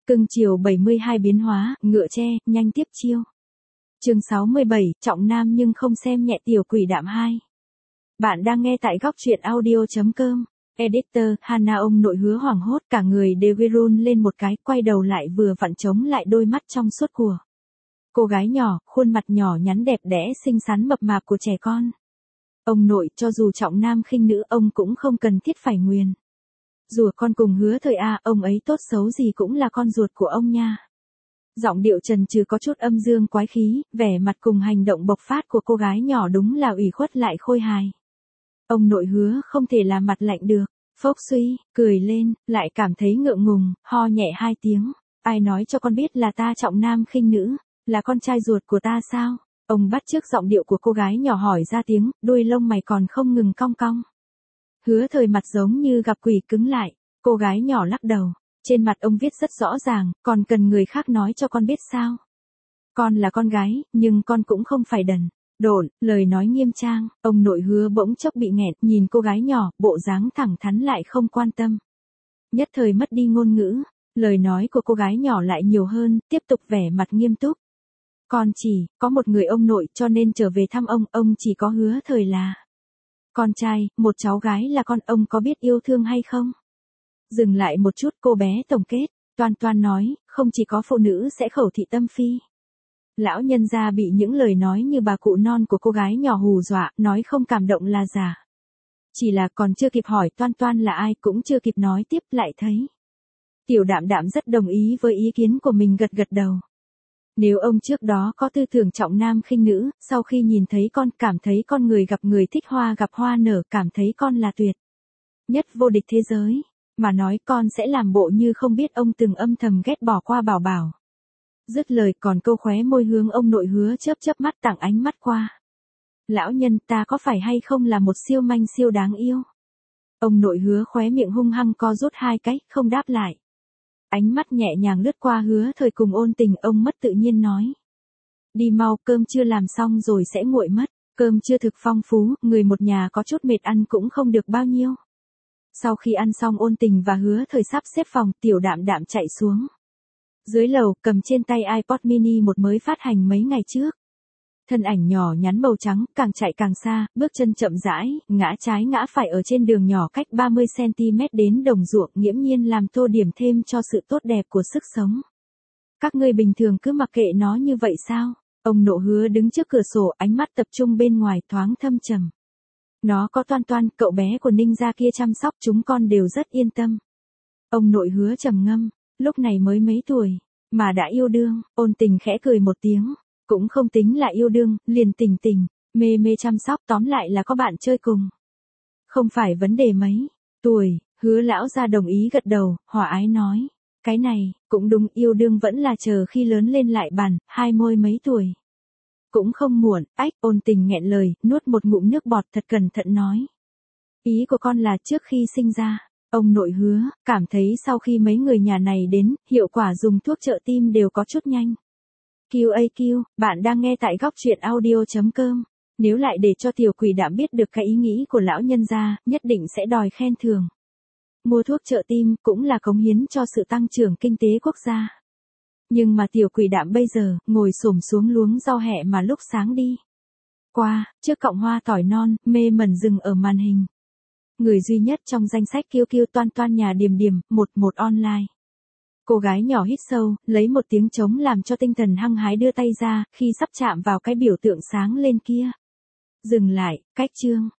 Cưng chiều 72 biến hóa, ngựa tre, nhanh tiếp chiêu. Chương 67, trọng nam nhưng không xem nhẹ tiểu quỷ đạm 2. Bạn đang nghe tại góc truyện audio.com. Editor, Hana. Ông nội Hứa hoảng hốt, cả người đều run lên một cái, quay đầu lại vừa vặn chống lại đôi mắt trong suốt của cô gái nhỏ, khuôn mặt nhỏ nhắn đẹp đẽ xinh xắn mập mạp của trẻ con. Ông nội, cho dù trọng nam khinh nữ, ông cũng không cần thiết phải nguyền rủa con cùng Hứa Thời a, ông ấy tốt xấu gì cũng là con ruột của ông nha. Giọng điệu trần trừ có chút âm dương quái khí, vẻ mặt cùng hành động bộc phát của cô gái nhỏ đúng là ủy khuất lại khôi hài. Ông nội Hứa không thể làm mặt lạnh được, phốc suy, cười lên, lại cảm thấy ngượng ngùng, ho nhẹ 2 tiếng. Ai nói cho con biết là ta trọng nam khinh nữ, là con trai ruột của ta sao? Ông bắt chước giọng điệu của cô gái nhỏ hỏi ra tiếng, đuôi lông mày còn không ngừng cong cong. Hứa Thời mặt giống như gặp quỷ cứng lại, cô gái nhỏ lắc đầu. Trên mặt ông viết rất rõ ràng, còn cần người khác nói cho con biết sao? Con là con gái, nhưng con cũng không phải đần độn, lời nói nghiêm trang. Ông nội Hứa bỗng chốc bị nghẹn, nhìn cô gái nhỏ, bộ dáng thẳng thắn lại không quan tâm. Nhất thời mất đi ngôn ngữ, lời nói của cô gái nhỏ lại nhiều hơn, tiếp tục vẻ mặt nghiêm túc. Con chỉ có một người ông nội, cho nên trở về thăm ông chỉ có Hứa Thời là con trai, một cháu gái là con, ông có biết yêu thương hay không? Dừng lại một chút, cô bé tổng kết, Toan Toan nói, không chỉ có phụ nữ sẽ khẩu thị tâm phi. Lão nhân gia bị những lời nói như bà cụ non của cô gái nhỏ hù dọa, nói không cảm động là giả. Chỉ là còn chưa kịp hỏi Toan Toan là ai, cũng chưa kịp nói tiếp, lại thấy Tiểu Đạm Đạm rất đồng ý với ý kiến của mình, gật gật đầu. Nếu ông trước đó có tư tưởng trọng nam khinh nữ, sau khi nhìn thấy con, cảm thấy con người gặp người thích hoa gặp hoa nở, cảm thấy con là tuyệt nhất vô địch thế giới, mà nói con sẽ làm bộ như không biết ông từng âm thầm ghét bỏ qua Bảo Bảo. Dứt lời còn câu khóe môi hướng ông nội Hứa chớp chớp mắt, tặng ánh mắt qua. Lão nhân, ta có phải hay không là một siêu manh siêu đáng yêu? Ông nội Hứa khóe miệng hung hăng co rút 2 cái, không đáp lại. Ánh mắt nhẹ nhàng lướt qua Hứa Thời cùng Ôn Tình, ông mất tự nhiên nói. Đi mau, cơm chưa làm xong rồi sẽ nguội mất, cơm chưa thực phong phú, người một nhà có chút mệt ăn cũng không được bao nhiêu. Sau khi ăn xong, Ôn Tình và Hứa Thời sắp xếp phòng, Tiểu Đạm Đạm chạy xuống dưới lầu, cầm trên tay iPod mini một mới phát hành mấy ngày trước. Thân ảnh nhỏ nhắn màu trắng, càng chạy càng xa, bước chân chậm rãi, ngã trái ngã phải ở trên đường nhỏ cách 30cm đến đồng ruộng, nghiễm nhiên làm tô điểm thêm cho sự tốt đẹp của sức sống. Các ngươi bình thường cứ mặc kệ nó như vậy sao? Ông nội Hứa đứng trước cửa sổ, ánh mắt tập trung bên ngoài, thoáng thâm trầm. Nó có Toan Toan, cậu bé của Ninh gia kia chăm sóc, chúng con đều rất yên tâm. Ông nội Hứa trầm ngâm, lúc này mới mấy tuổi, mà đã yêu đương. Ôn Tình khẽ cười một tiếng, cũng không tính là yêu đương, liền tình tình, mê mê chăm sóc, tóm lại là có bạn chơi cùng. Không phải vấn đề mấy tuổi. Hứa lão gia đồng ý gật đầu, hòa ái nói, cái này, cũng đúng, yêu đương vẫn là chờ khi lớn lên lại bàn, hai môi mấy tuổi. Cũng không muộn. Ách. Ôn Tình nghẹn lời, nuốt một ngụm nước bọt, thật cẩn thận nói. Ý của con là trước khi sinh ra. Ông nội Hứa cảm thấy sau khi mấy người nhà này đến, hiệu quả dùng thuốc trợ tim đều có chút nhanh. QAQ, bạn đang nghe tại góc truyện audio.com. Nếu lại để cho tiểu quỷ đạm biết được cái ý nghĩ của lão nhân gia, nhất định sẽ đòi khen thưởng. Mua thuốc trợ tim cũng là cống hiến cho sự tăng trưởng kinh tế quốc gia. Nhưng mà tiểu quỷ đạm bây giờ, ngồi xổm xuống luống rau hẹ mà lúc sáng đi qua, trước cọng hoa tỏi non, mê mẩn dừng ở màn hình. Người duy nhất trong danh sách QQ Toan Toan nhà Điềm Điềm, 11 online. Cô gái nhỏ hít sâu, lấy một tiếng trống làm cho tinh thần hăng hái đưa tay ra, khi sắp chạm vào cái biểu tượng sáng lên kia. Dừng lại, cách chương.